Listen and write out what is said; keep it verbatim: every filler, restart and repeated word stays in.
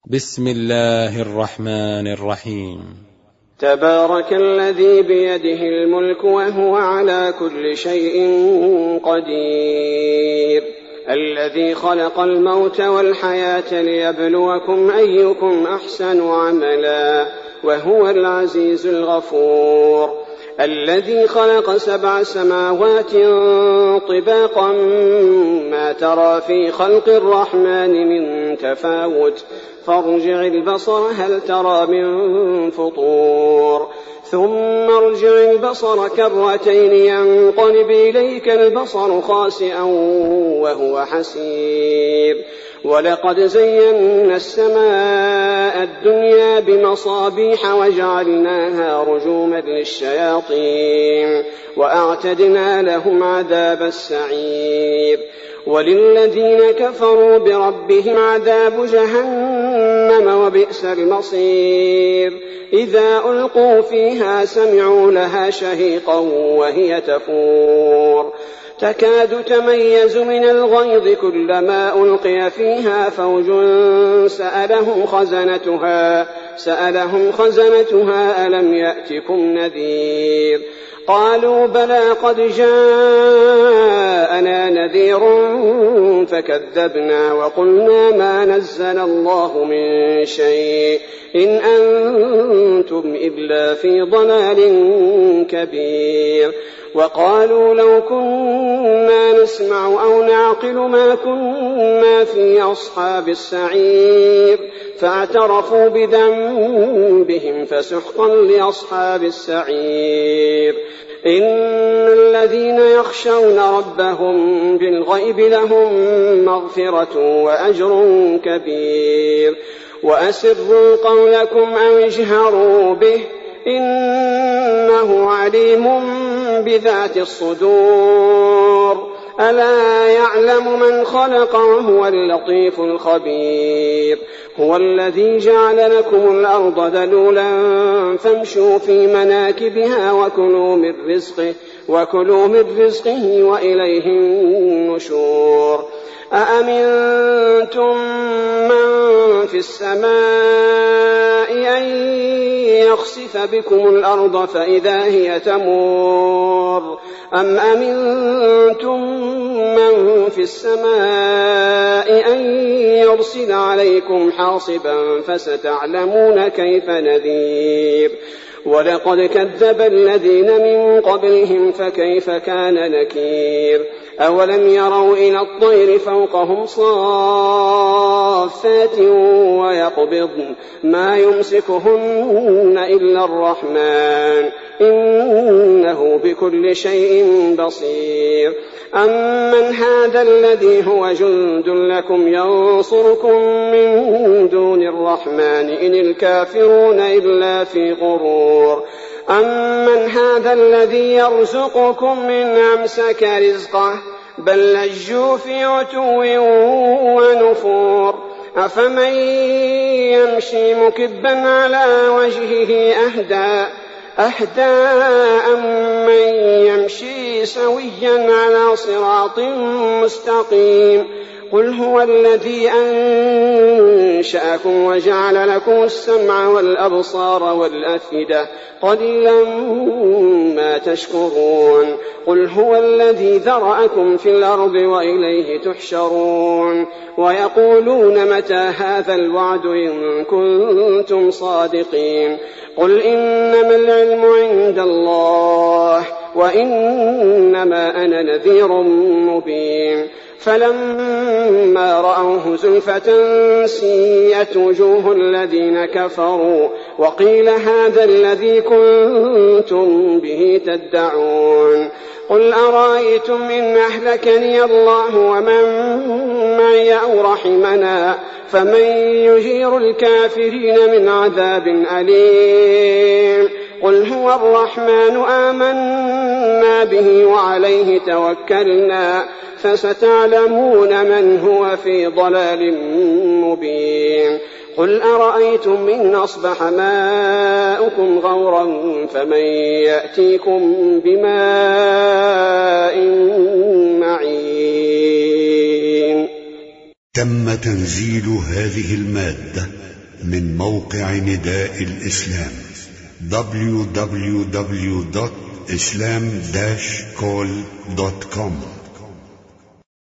بسم الله الرحمن الرحيم. تبارك الذي بيده الملك وهو على كل شيء قدير، الذي خلق الموت والحياة ليبلوكم أيكم أحسن عملا وهو العزيز الغفور، الذي خلق سبع سماوات طباقا ما ترى في خلق الرحمن من تفاوت فارجع البصر هل ترى من فطور، ثم ارجع البصر كرتين ينقلب إليك البصر خاسئا وهو حسير، ولقد زينا السماء الدنيا بمصابيح وجعلناها رجوما للشياطين وأعتدنا لهم عذاب السعير، وللذين كفروا بربهم عذاب جهنم وبئس المصير، إذا ألقوا فيها سمعوا لها شهيقا وهي تفور تكاد تميز من الغيظ كلما ألقي فيها فوج سألهم خزنتها سألهم خزنتها ألم يأتكم نذير، قالوا بلى قد جاءنا نذير فكذبنا وقلنا ما نزل الله من شيء إن أنتم إلا في ضلال كبير، وقالوا لو كنا نسمع أو نعقل ما كنا في أصحاب السعير، فاعترفوا بذنبهم فسحقا لأصحاب السعير، إن الذين يخشون ربهم بالغيب لهم مغفرة وأجر كبير، وأسروا قولكم أو اجهروا به إنه عليم بذات الصدور، ألا يعلم من خلق وهو اللطيف الخبير، هو الذي جعل لكم الأرض ذلولا فامشوا في مناكبها وكلوا من رزقه وكلوا من رزقه وإليه النشور، أأمنتم من في السماء أن يخسف بكم الأرض فإذا هي تمور، أم أمنتم من في السماء أن يرسل عليكم حاصبا فستعلمون كيف نذير، ولقد كذب الذين من قبلهم فكيف كان نكير، أولم يروا إلى الطير فوقهم صافات ويقبضن ما يمسكهن إلا الرحمن إنه بكل شيء بصير، أمن هذا الذي هو جند لكم ينصركم من دون الرحمن إن الكافرون إلا في غرور، أمن هذا الذي يرزقكم من أمسك رزقه بل لجوا في عتو ونفور، أفمن يمشي مكبا على وجهه أهدى أهدى أمن يمشي سويا على صراط مستقيم، قل هو الذي أنشأكم وجعل لكم السمع والأبصار والأفئدة قليلا ما تشكرون، قل هو الذي ذرأكم في الأرض وإليه تحشرون، ويقولون متى هذا الوعد إن كنتم صادقين، قل إنما العلم عند الله وإنما أنا نذير مبين، فلما رأوه زلفة سيئت وجوه الذين كفروا وقيل هذا الذي كنتم به تدعون، قل أرأيتم إن أهلكني الله ومن معي أو رحمنا فمن يجير الكافرين من عذاب أليم، قل هو الرحمن آمنا به وعليه توكلنا فستعلمون من هو في ضلال مبين، قل أرأيتم إن أصبح ماؤكم غورا فمن يأتيكم بماء معين. تم تنزيل هذه المادة من موقع نداء الإسلام دبليو دبليو دبليو دوت إسلام داش كول دوت كوم.